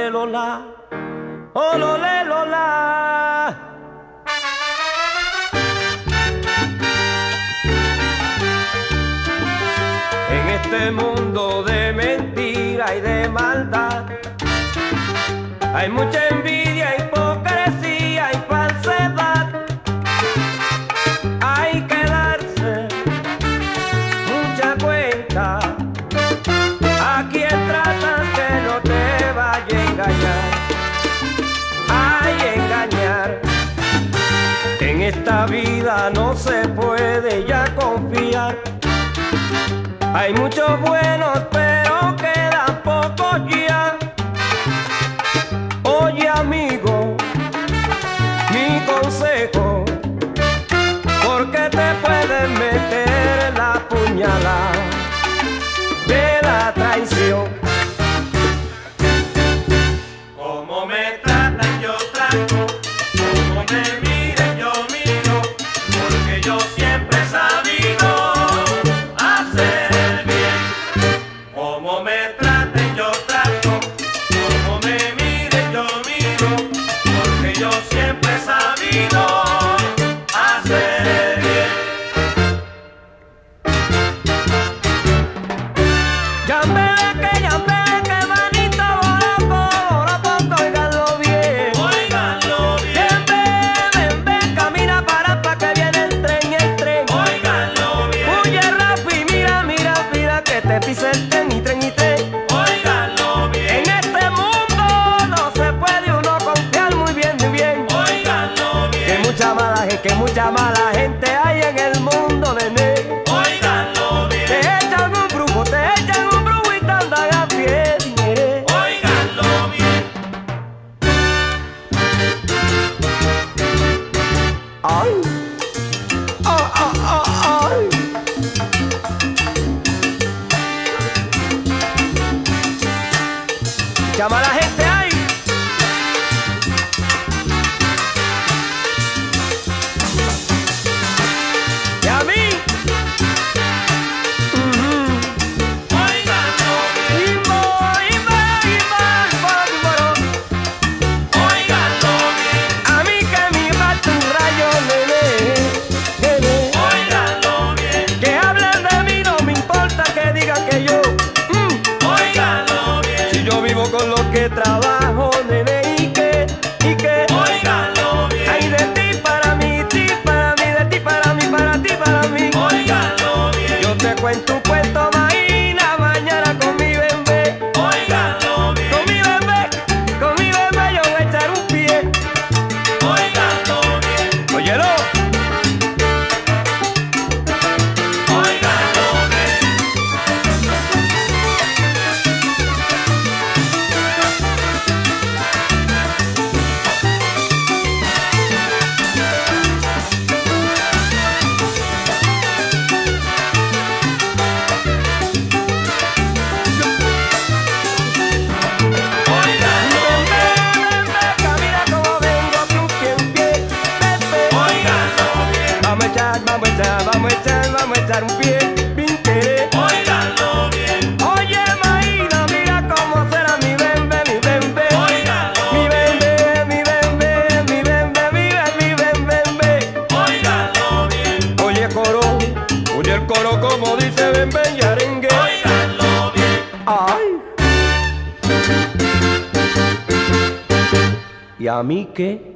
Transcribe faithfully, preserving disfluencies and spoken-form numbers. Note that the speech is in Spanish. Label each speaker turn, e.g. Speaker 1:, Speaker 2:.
Speaker 1: le lo la, oh lo le lo la. En este mundo de mentira y de maldad hay mucha envidia, hipocresía y falsedad. Hay que darse mucha cuenta a quien tratas que no te vaya a engañar. Hay engañar. En esta vida no se puede ya confiar. Hay muchos buenos pero quedan pocos ya. Oye amigo, mi consejo, porque te pueden meter la puñalada de la traición.
Speaker 2: Como me tratan yo trato, como me miren yo miro, porque yo siempre he sabido hacer el bien. Como me traten yo trato, como me miren yo miro, porque yo siempre he sabido hacer el bien.
Speaker 1: Llambele que llambele que manito boroco, boroco, oiganlo bien.
Speaker 2: Óiganlo bien,
Speaker 1: Ven, ven, ven, camina para pa' que viene el tren, el tren.
Speaker 2: óiganlo bien,
Speaker 1: Huye rápido, mira, mira, mira que te pise el tren y tren y tren.
Speaker 2: óiganlo bien,
Speaker 1: En este mundo no se puede uno confiar muy bien, muy bien.
Speaker 2: óiganlo
Speaker 1: Que
Speaker 2: bien,
Speaker 1: mucha mala gente, que mucha mala gente hay en el mundo, nene.
Speaker 2: óiganlo
Speaker 1: Te
Speaker 2: bien,
Speaker 1: echan un brujo, te echan un brujo y te andan a pie, nene.
Speaker 2: óiganlo bien.
Speaker 1: Ay, ah, ah, ah, ay. Llama a la gente ahí. Y a mí. Ujú.
Speaker 2: Óiganlo bien,
Speaker 1: Imbo, imbo, imbo, imbo, imbo.
Speaker 2: óiganlo bien,
Speaker 1: A mí que me falta un rayo, nene, nene.
Speaker 2: óiganlo bien,
Speaker 1: Que hablen de mí, no me importa que digan que yo. mm,
Speaker 2: óiganlo bien,
Speaker 1: Si yo vivo con lo que trabajo, nene, y que, y que.
Speaker 2: óiganlo bien,
Speaker 1: Ay, de ti para mí, ti para mí, de ti para mí, para ti para mí.
Speaker 2: óiganlo bien,
Speaker 1: Yo te cuento un cuento mañana, mañana con mi bebé.
Speaker 2: óiganlo bien,
Speaker 1: Con mi bebé, con mi bebé yo voy a echar un pie.
Speaker 2: óiganlo bien,
Speaker 1: Óyelo.
Speaker 2: óiganlo bien. Óiganlo bien,
Speaker 1: Camina como vengo, de un pie en pie, bebé.
Speaker 2: óiganlo bien,
Speaker 1: Vamos a echar, vamos a echar, vamos a echar, vamos a echar un pie, pintere.
Speaker 2: óiganlo bien,
Speaker 1: Oye, Maína, mira cómo será mi bembe, mi bembe.
Speaker 2: óiganlo
Speaker 1: Mi
Speaker 2: bien,
Speaker 1: bembe, mi bembe, mi bembe, mi bembe, mi bembe, bembe.
Speaker 2: óiganlo bien,
Speaker 1: Oye, coro, oye el coro como dice bembe y arengue.
Speaker 2: óiganlo bien.
Speaker 1: Ay. ¿Y a mí qué?